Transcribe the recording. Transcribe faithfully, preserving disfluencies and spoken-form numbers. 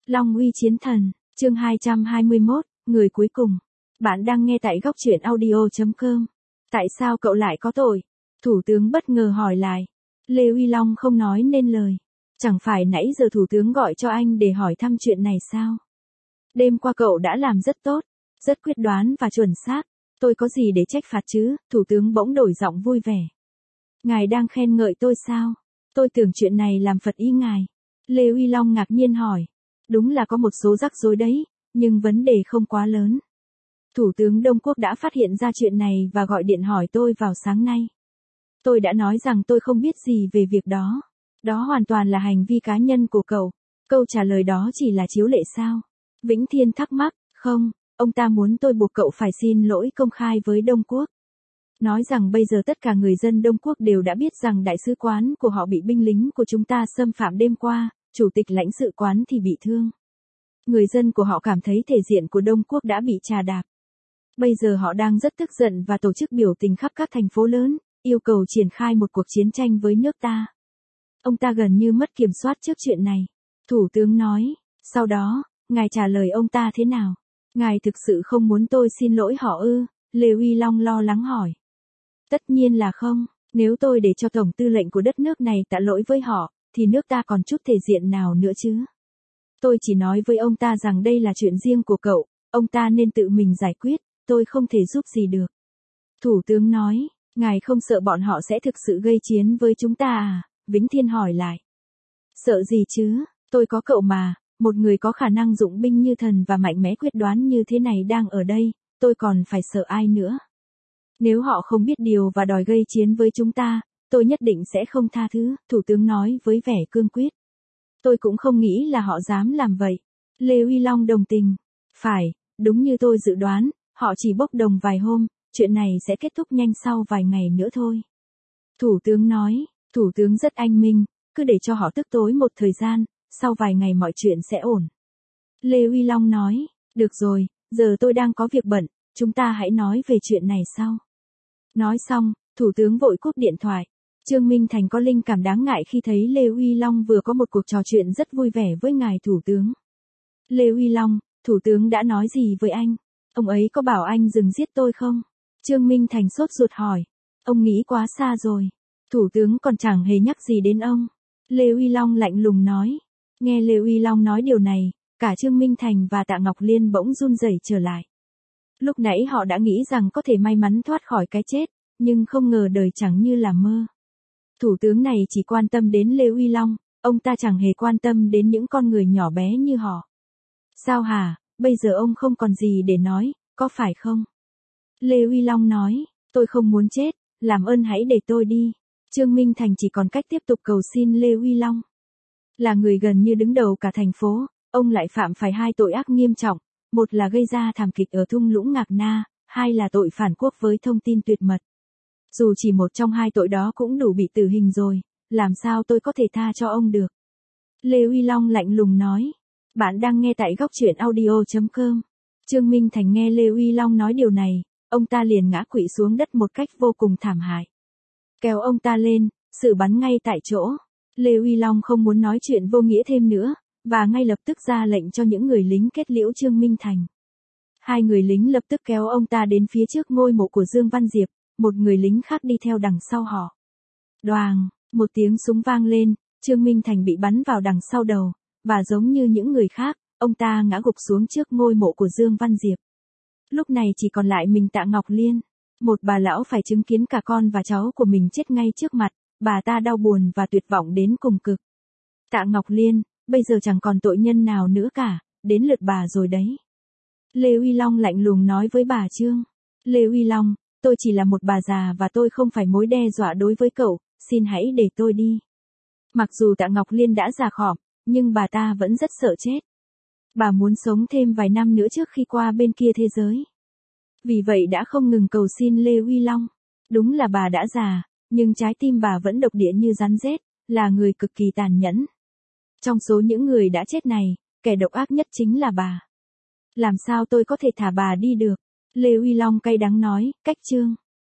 Long uy chiến thần, chương hai trăm hai mươi mốt, người cuối cùng. Bạn đang nghe tại góc truyện audio chấm com. Tại sao cậu lại có tội? Thủ tướng bất ngờ hỏi lại. Lê Uy Long không nói nên lời. Chẳng phải nãy giờ thủ tướng gọi cho anh để hỏi thăm chuyện này sao? Đêm qua cậu đã làm rất tốt, rất quyết đoán và chuẩn xác. Tôi có gì để trách phạt chứ? Thủ tướng bỗng đổi giọng vui vẻ. Ngài đang khen ngợi tôi sao? Tôi tưởng chuyện này làm phật ý ngài. Lê Uy Long ngạc nhiên hỏi. Đúng là có một số rắc rối đấy, nhưng vấn đề không quá lớn. Thủ tướng Đông Quốc đã phát hiện ra chuyện này và gọi điện hỏi tôi vào sáng nay. Tôi đã nói rằng tôi không biết gì về việc đó. Đó hoàn toàn là hành vi cá nhân của cậu. Câu trả lời đó chỉ là chiếu lệ sao? Vĩnh Thiên thắc mắc, không, ông ta muốn tôi buộc cậu phải xin lỗi công khai với Đông Quốc. Nói rằng bây giờ tất cả người dân Đông Quốc đều đã biết rằng đại sứ quán của họ bị binh lính của chúng ta xâm phạm đêm qua, chủ tịch lãnh sự quán thì bị thương. Người dân của họ cảm thấy thể diện của Đông Quốc đã bị trà đạp. Bây giờ họ đang rất tức giận và tổ chức biểu tình khắp các thành phố lớn, yêu cầu triển khai một cuộc chiến tranh với nước ta. Ông ta gần như mất kiểm soát trước chuyện này. Thủ tướng nói, sau đó, ngài trả lời ông ta thế nào? Ngài thực sự không muốn tôi xin lỗi họ ư? Lê Uy Long lo lắng hỏi. Tất nhiên là không, nếu tôi để cho tổng tư lệnh của đất nước này tạ lỗi với họ, thì nước ta còn chút thể diện nào nữa chứ? Tôi chỉ nói với ông ta rằng đây là chuyện riêng của cậu, ông ta nên tự mình giải quyết, tôi không thể giúp gì được. Thủ tướng nói, ngài không sợ bọn họ sẽ thực sự gây chiến với chúng ta à? Vĩnh Thiên hỏi lại. Sợ gì chứ, tôi có cậu mà, một người có khả năng dụng binh như thần và mạnh mẽ quyết đoán như thế này đang ở đây, tôi còn phải sợ ai nữa? Nếu họ không biết điều và đòi gây chiến với chúng ta, tôi nhất định sẽ không tha thứ, Thủ tướng nói với vẻ cương quyết. Tôi cũng không nghĩ là họ dám làm vậy. Lê Uy Long đồng tình. Phải, đúng như tôi dự đoán, họ chỉ bốc đồng vài hôm, chuyện này sẽ kết thúc nhanh sau vài ngày nữa thôi. Thủ tướng nói, Thủ tướng rất anh minh, cứ để cho họ tức tối một thời gian, sau vài ngày mọi chuyện sẽ ổn. Lê Uy Long nói, được rồi, giờ tôi đang có việc bận, chúng ta hãy nói về chuyện này sau. Nói xong, Thủ tướng vội cúp điện thoại. Trương Minh Thành có linh cảm đáng ngại khi thấy Lê Uy Long vừa có một cuộc trò chuyện rất vui vẻ với ngài Thủ tướng. Lê Uy Long, Thủ tướng đã nói gì với anh? Ông ấy có bảo anh dừng giết tôi không? Trương Minh Thành sốt ruột hỏi. Ông nghĩ quá xa rồi. Thủ tướng còn chẳng hề nhắc gì đến ông. Lê Uy Long lạnh lùng nói. Nghe Lê Uy Long nói điều này, cả Trương Minh Thành và Tạ Ngọc Liên bỗng run rẩy trở lại. Lúc nãy họ đã nghĩ rằng có thể may mắn thoát khỏi cái chết, nhưng không ngờ đời chẳng như là mơ. Thủ tướng này chỉ quan tâm đến Lê Uy Long, ông ta chẳng hề quan tâm đến những con người nhỏ bé như họ. Sao hả, bây giờ ông không còn gì để nói, có phải không? Lê Uy Long nói, tôi không muốn chết, làm ơn hãy để tôi đi. Trương Minh Thành chỉ còn cách tiếp tục cầu xin Lê Uy Long. Là người gần như đứng đầu cả thành phố, ông lại phạm phải hai tội ác nghiêm trọng, một là gây ra thảm kịch ở thung lũng Ngạc Na, hai là tội phản quốc với thông tin tuyệt mật. Dù chỉ một trong hai tội đó cũng đủ bị tử hình rồi, làm sao tôi có thể tha cho ông được? Lê Uy Long lạnh lùng nói. Bạn đang nghe tại góc truyện audio chấm com. Trương Minh Thành nghe Lê Uy Long nói điều này, ông ta liền ngã quỵ xuống đất một cách vô cùng thảm hại. Kéo ông ta lên, xử bắn ngay tại chỗ. Lê Uy Long không muốn nói chuyện vô nghĩa thêm nữa, và ngay lập tức ra lệnh cho những người lính kết liễu Trương Minh Thành. Hai người lính lập tức kéo ông ta đến phía trước ngôi mộ của Dương Văn Diệp, một người lính khác đi theo đằng sau họ. Đoàng, một tiếng súng vang lên, Trương Minh Thành bị bắn vào đằng sau đầu, và giống như những người khác, ông ta ngã gục xuống trước ngôi mộ của Dương Văn Diệp. Lúc này chỉ còn lại mình Tạ Ngọc Liên, một bà lão phải chứng kiến cả con và cháu của mình chết ngay trước mặt, bà ta đau buồn và tuyệt vọng đến cùng cực. Tạ Ngọc Liên, bây giờ chẳng còn tội nhân nào nữa cả, đến lượt bà rồi đấy. Lê Uy Long lạnh lùng nói với bà Trương. Lê Uy Long, tôi chỉ là một bà già và tôi không phải mối đe dọa đối với cậu, xin hãy để tôi đi. Mặc dù Tạ Ngọc Liên đã già khòm, nhưng bà ta vẫn rất sợ chết. Bà muốn sống thêm vài năm nữa trước khi qua bên kia thế giới. Vì vậy đã không ngừng cầu xin Lê Uy Long. Đúng là bà đã già, nhưng trái tim bà vẫn độc địa như rắn rết, là người cực kỳ tàn nhẫn. Trong số những người đã chết này, kẻ độc ác nhất chính là bà. Làm sao tôi có thể thả bà đi được? Lê Uy Long cay đắng nói, cách Trương.